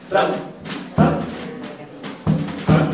Fran, Fran, Fran.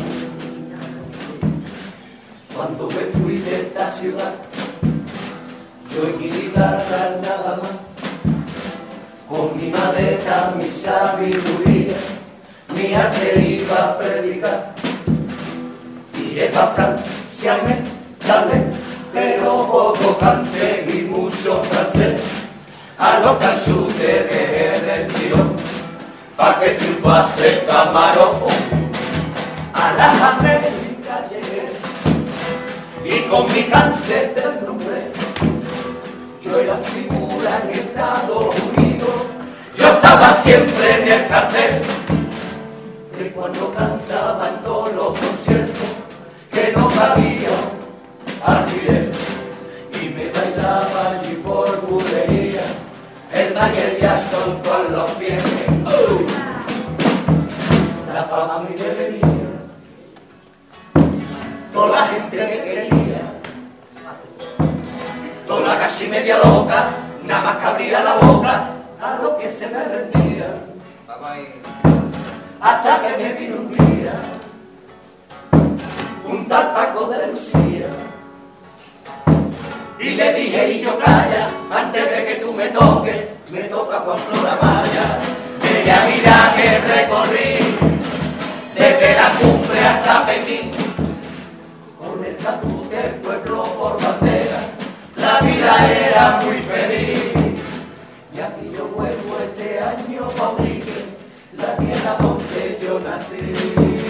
Cuando me fui de esta ciudad, yo y mi guitarra nada más, con mi maleta, mi sabiduría, mi arte iba a predicar. Iré pa' Francia, tal vez, pero poco cante y mucho francés. A los franchutes del tirón, pa' que triunfase Camarón. A las Américas llegué, y con mi cante del nombre, yo era figura en Estados Unidos. Yo estaba siempre en el cartel, que cuando cantaba en todos los conciertos, que no cabía alfiler, y me bailaba allí por bulería el Michael Jackson con los pies. La fama me venía, toda la gente me quería, toda la casi media loca, nada más que abría la boca a lo que se me rendía. Hasta que me vino un día un tartaco de Lucía, y le dije, y yo calla, antes de que tú me toques, me toca con Flora Maya. Bella vida que recorrí, desde la cumbre hasta Pekín, con el tatu del pueblo por bandera, la vida era muy feliz. Y aquí yo vuelvo este año pa' Ubrique, la tierra donde yo nací.